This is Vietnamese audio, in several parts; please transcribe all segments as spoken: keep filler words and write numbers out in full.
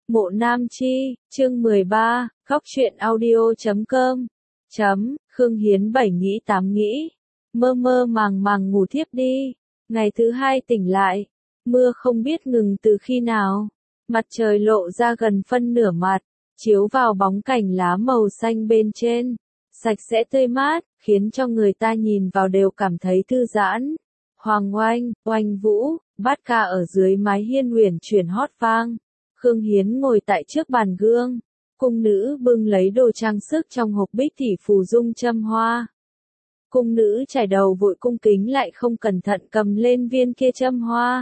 Mộ Nam Chi, chương mười ba, góc truyện audio chấm com. Chấm, Khương Hiến bảy nghĩ tám nghĩ. Mơ mơ màng màng ngủ thiếp đi. Ngày thứ hai tỉnh lại. Mưa không biết ngừng từ khi nào. Mặt trời lộ ra gần phân nửa mặt, chiếu vào bóng cành lá màu xanh bên trên. Sạch sẽ tươi mát, khiến cho người ta nhìn vào đều cảm thấy thư giãn. Hoàng Oanh, Oanh Vũ, bát ca ở dưới mái hiên uyển chuyển hót vang. Khương Hiến ngồi tại trước bàn gương. Cung nữ bưng lấy đồ trang sức trong hộp bích thỉ phù dung châm hoa. Cung nữ chải đầu vội cung kính lại không cẩn thận cầm lên viên kia châm hoa.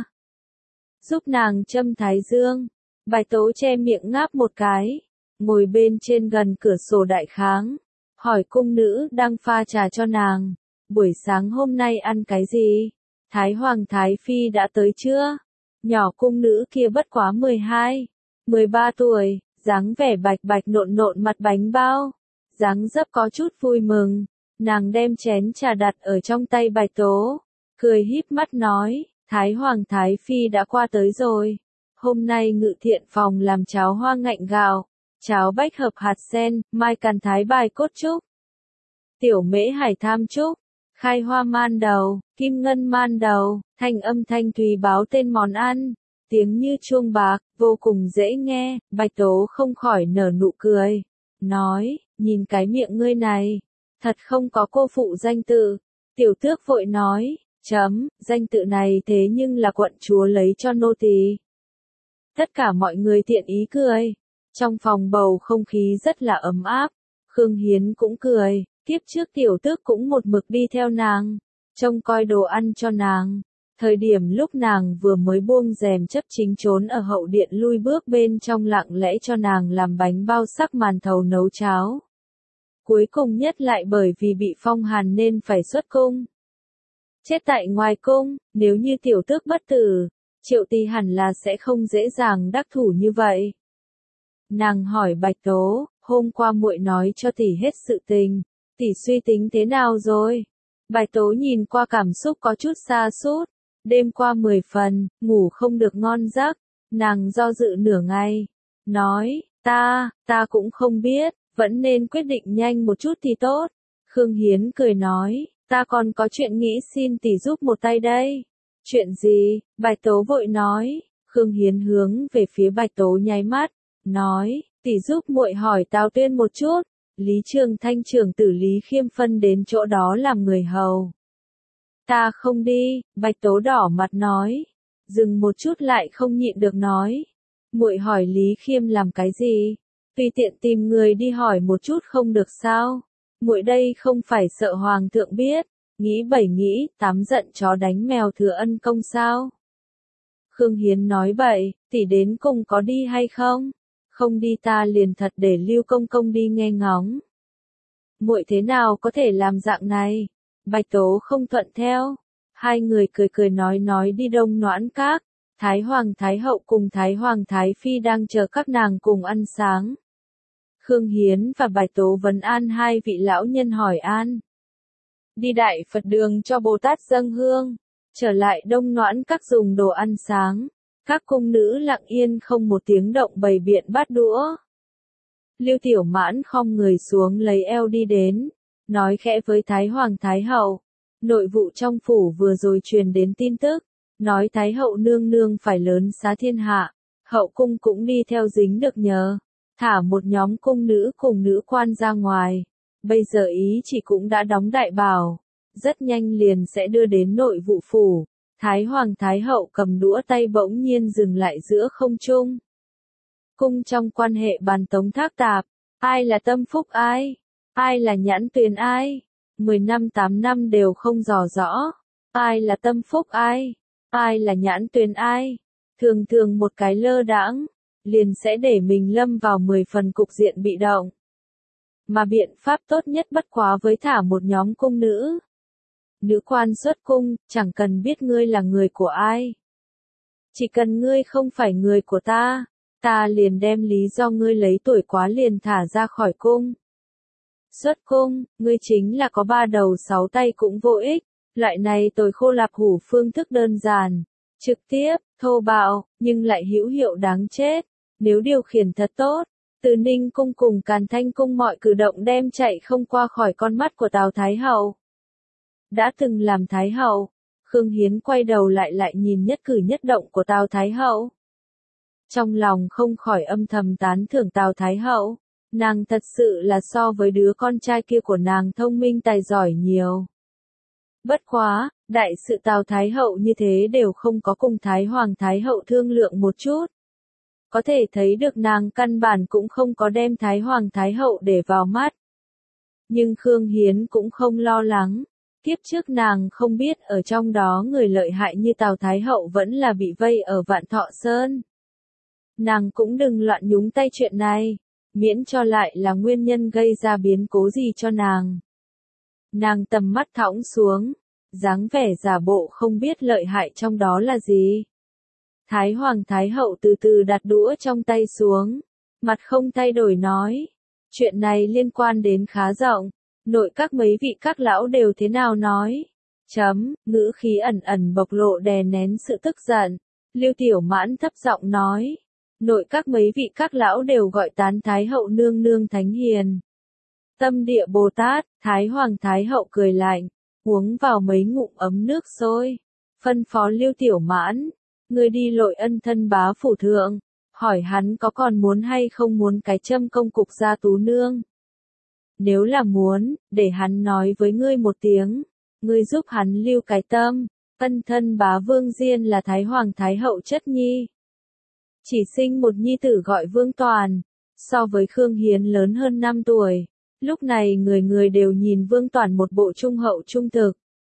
Giúp nàng châm thái dương. Bạch Tố che miệng ngáp một cái. Ngồi bên trên gần cửa sổ đại kháng. Hỏi cung nữ đang pha trà cho nàng. Buổi sáng hôm nay ăn cái gì? Thái Hoàng Thái Phi đã tới chưa? Nhỏ cung nữ kia bất quá mười hai, mười ba tuổi, dáng vẻ bạch bạch nộn nộn mặt bánh bao. Dáng dấp có chút vui mừng. Nàng đem chén trà đặt ở trong tay Bạch Tố. Cười híp mắt nói, Thái Hoàng Thái Phi đã qua tới rồi. Hôm nay ngự thiện phòng làm cháo hoa ngạnh gạo, cháo bách hợp hạt sen, mai càn thái bài cốt trúc, tiểu mễ hải tham trúc, khai hoa man đầu, kim ngân man đầu, thanh âm thanh thùy báo tên món ăn, tiếng như chuông bạc, vô cùng dễ nghe. Bạch Tố không khỏi nở nụ cười, nói, nhìn cái miệng ngươi này, thật không có cô phụ danh tự. Tiểu tước vội nói, chấm, danh tự này thế nhưng là quận chúa lấy cho nô tỳ. Tất cả mọi người tiện ý cười. Trong phòng bầu không khí rất là ấm áp. Khương Hiến cũng cười, tiếp trước tiểu tước cũng một mực đi theo nàng, trông coi đồ ăn cho nàng. Thời điểm lúc nàng vừa mới buông rèm chấp chính trốn ở hậu điện lui bước bên trong lặng lẽ cho nàng làm bánh bao sắc màn thầu nấu cháo. Cuối cùng nhất lại bởi vì bị phong hàn nên phải xuất cung. Chết tại ngoài cung, nếu như tiểu tước bất tử, Triệu Tì hẳn là sẽ không dễ dàng đắc thủ như vậy. Nàng hỏi Bạch Tố, hôm qua muội nói cho tỷ hết sự tình, tỷ suy tính thế nào rồi? Bạch Tố nhìn qua cảm xúc có chút sa sút, đêm qua mười phần, ngủ không được ngon giấc, nàng do dự nửa ngày, nói, ta, ta cũng không biết, vẫn nên quyết định nhanh một chút thì tốt. Khương Hiến cười nói, ta còn có chuyện nghĩ xin tỷ giúp một tay đây. Chuyện gì? Bạch Tố vội nói. Khương Hiến hướng về phía Bạch Tố nháy mắt, nói, tỷ giúp muội hỏi Tào Tuyên một chút. Lý Trường Thanh trưởng tử Lý Khiêm phân đến chỗ đó làm người hầu. Ta không đi. Bạch Tố đỏ mặt nói. Dừng một chút lại không nhịn được nói, muội hỏi Lý Khiêm làm cái gì? Tùy tiện tìm người đi hỏi một chút không được sao? Muội đây không phải sợ hoàng thượng biết, nghĩ bảy nghĩ tám giận chó đánh mèo thừa ân công sao? Khương Hiến nói bậy, tỷ đến cùng có đi hay không? Không đi ta liền thật để Lưu công công đi nghe ngóng. Muội thế nào có thể làm dạng này? Bạch Tố không thuận theo. Hai người cười cười nói nói đi Đông Noãn Các. Thái Hoàng Thái Hậu cùng Thái Hoàng Thái Phi đang chờ các nàng cùng ăn sáng. Khương Hiến và Bạch Tố vấn an hai vị lão nhân hỏi an. Đi Đại Phật đường cho Bồ Tát dâng hương. Trở lại Đông Noãn Các dùng đồ ăn sáng. Các cung nữ lặng yên không một tiếng động bày biện bát đũa. Lưu Tiểu Mãn khom người xuống lấy eo đi đến. Nói khẽ với Thái Hoàng Thái Hậu. Nội vụ trong phủ vừa rồi truyền đến tin tức. Nói Thái Hậu nương nương phải lớn xá thiên hạ. Hậu cung cũng đi theo dính được nhờ. Thả một nhóm cung nữ cùng nữ quan ra ngoài. Bây giờ ý chỉ cũng đã đóng đại bảo. Rất nhanh liền sẽ đưa đến nội vụ phủ. Thái Hoàng Thái Hậu cầm đũa tay bỗng nhiên dừng lại giữa không trung. Cung trong quan hệ bàn tống thác tạp. Ai là tâm phúc ai? Ai là nhãn tuyền ai? Mười năm tám năm đều không dò rõ. Ai là tâm phúc ai? Ai là nhãn tuyền ai? Thường thường một cái lơ đãng liền sẽ để mình lâm vào mười phần cục diện bị động. Mà biện pháp tốt nhất bất quá với thả một nhóm cung nữ. Nữ quan xuất cung, chẳng cần biết ngươi là người của ai. Chỉ cần ngươi không phải người của ta, ta liền đem lý do ngươi lấy tuổi quá liền thả ra khỏi cung. Xuất cung, ngươi chính là có ba đầu sáu tay cũng vô ích, loại này tồi khô lạp hủ phương thức đơn giản, trực tiếp, thô bạo, nhưng lại hữu hiệu đáng chết. Nếu điều khiển thật tốt, Từ Ninh cung cùng Càn Thanh cung mọi cử động đem chạy không qua khỏi con mắt của Tào Thái Hậu. Đã từng làm Thái Hậu, Khương Hiến quay đầu lại lại nhìn nhất cử nhất động của Tào Thái Hậu. Trong lòng không khỏi âm thầm tán thưởng Tào Thái Hậu, nàng thật sự là so với đứa con trai kia của nàng thông minh tài giỏi nhiều. Bất quá, đại sự Tào Thái Hậu như thế đều không có cùng Thái Hoàng Thái Hậu thương lượng một chút. Có thể thấy được nàng căn bản cũng không có đem Thái Hoàng Thái Hậu để vào mắt. Nhưng Khương Hiến cũng không lo lắng. Kiếp trước nàng không biết ở trong đó người lợi hại như Tào Thái Hậu vẫn là bị vây ở Vạn Thọ Sơn. Nàng cũng đừng loạn nhúng tay chuyện này, miễn cho lại là nguyên nhân gây ra biến cố gì cho nàng. Nàng tầm mắt thõng xuống, dáng vẻ giả bộ không biết lợi hại trong đó là gì. Thái Hoàng Thái Hậu từ từ đặt đũa trong tay xuống, mặt không thay đổi nói, chuyện này liên quan đến khá rộng, nội các mấy vị các lão đều thế nào nói. Chấm, ngữ khí ẩn ẩn bộc lộ đè nén sự tức giận, Lưu Tiểu Mãn thấp giọng nói, nội các mấy vị các lão đều gọi tán Thái Hậu nương nương thánh hiền. Tâm địa Bồ Tát, Thái Hoàng Thái Hậu cười lạnh, uống vào mấy ngụm ấm nước sôi, phân phó Lưu Tiểu Mãn, người đi lội ân thân bá phủ thượng, hỏi hắn có còn muốn hay không muốn cái châm công cục gia tú nương. Nếu là muốn, để hắn nói với ngươi một tiếng, ngươi giúp hắn lưu cái tâm, ân thân bá Vương Diên là Thái Hoàng Thái Hậu chất nhi. Chỉ sinh một nhi tử gọi Vương Toàn, so với Khương Hiến lớn hơn năm tuổi, lúc này người người đều nhìn Vương Toàn một bộ trung hậu trung thực.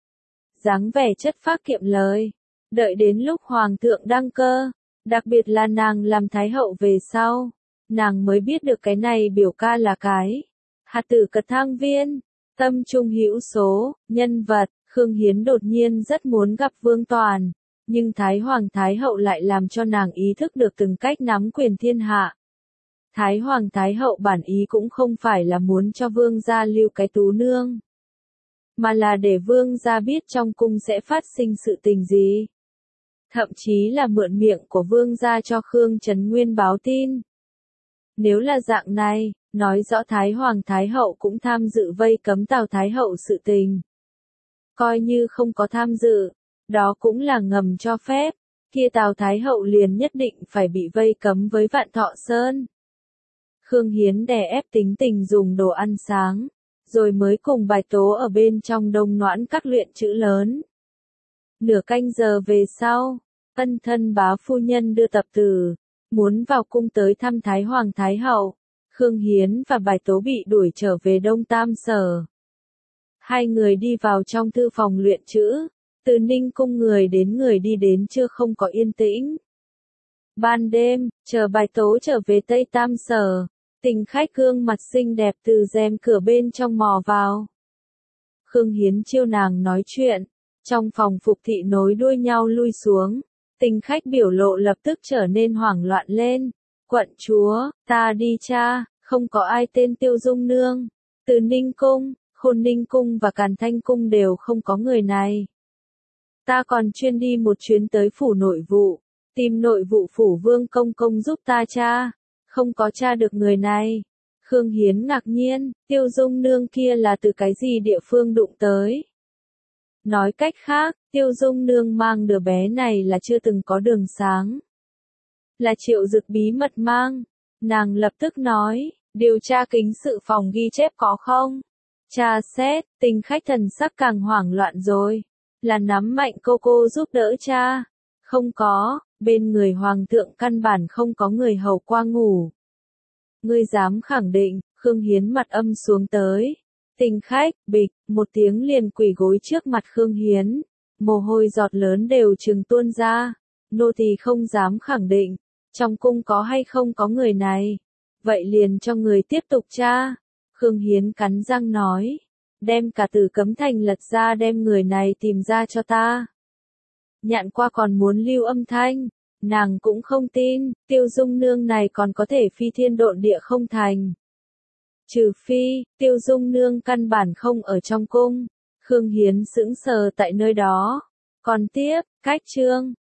Dáng vẻ chất phác kiệm lời, đợi đến lúc Hoàng thượng đăng cơ, đặc biệt là nàng làm Thái Hậu về sau, nàng mới biết được cái này biểu ca là cái hạt tử cật thang viên, tâm trung hữu số, nhân vật. Khương Hiến đột nhiên rất muốn gặp Vương Toàn, nhưng Thái Hoàng Thái Hậu lại làm cho nàng ý thức được từng cách nắm quyền thiên hạ. Thái Hoàng Thái Hậu bản ý cũng không phải là muốn cho Vương gia lưu cái tú nương, mà là để Vương gia biết trong cung sẽ phát sinh sự tình gì. Thậm chí là mượn miệng của Vương gia cho Khương Trấn Nguyên báo tin. Nếu là dạng này, nói rõ Thái Hoàng Thái Hậu cũng tham dự vây cấm Tào Thái Hậu sự tình. Coi như không có tham dự, đó cũng là ngầm cho phép, kia Tào Thái Hậu liền nhất định phải bị vây cấm với Vạn Thọ Sơn. Khương Hiến đè ép tính tình dùng đồ ăn sáng, rồi mới cùng Bài Tố ở bên trong Đông Noãn các luyện chữ lớn. Nửa canh giờ về sau, ân thân bá phu nhân đưa tập tử, muốn vào cung tới thăm Thái Hoàng Thái Hậu. Khương Hiến và Bài Tố bị đuổi trở về Đông Tam Sở. Hai người đi vào trong thư phòng luyện chữ, Từ Ninh cung người đến người đi đến chưa không có yên tĩnh. Ban đêm, chờ Bài Tố trở về Tây Tam Sở, Tình Khách gương mặt xinh đẹp từ rèm cửa bên trong mò vào. Khương Hiến chiêu nàng nói chuyện, trong phòng phục thị nối đuôi nhau lui xuống, Tình Khách biểu lộ lập tức trở nên hoảng loạn lên. Quận chúa, ta đi cha, không có ai tên Tiêu Dung Nương. Từ Ninh cung, Khôn Ninh cung và Càn Thanh cung đều không có người này. Ta còn chuyên đi một chuyến tới phủ nội vụ, tìm nội vụ phủ Vương công công giúp ta tra, không có tra được người này. Khương Hiến ngạc nhiên, Tiêu Dung Nương kia là từ cái gì địa phương đụng tới? Nói cách khác, Tiêu Dung Nương mang đứa bé này là chưa từng có đường sáng. Là Triệu Dực bí mật mang. Nàng lập tức nói, điều tra kính sự phòng ghi chép có không? Tra xét, Tình Khách thần sắc càng hoảng loạn rồi. Là nắm mạnh cô cô giúp đỡ cha. Không có, bên người hoàng thượng căn bản không có người hầu qua ngủ. Ngươi dám khẳng định, Khương Hiến mặt âm xuống tới. Tình Khách, bịch, một tiếng liền quỳ gối trước mặt Khương Hiến. Mồ hôi giọt lớn đều trừng tuôn ra. Nô tỳ không dám khẳng định, trong cung có hay không có người này. Vậy liền cho người tiếp tục tra. Khương Hiến cắn răng nói. Đem cả Tử Cấm Thành lật ra đem người này tìm ra cho ta. Nhạn qua còn muốn lưu âm thanh. Nàng cũng không tin, Tiêu Dung Nương này còn có thể phi thiên độn địa không thành. Trừ phi, Tiêu Dung Nương căn bản không ở trong cung. Khương Hiến sững sờ tại nơi đó. Còn tiếp, cách chương.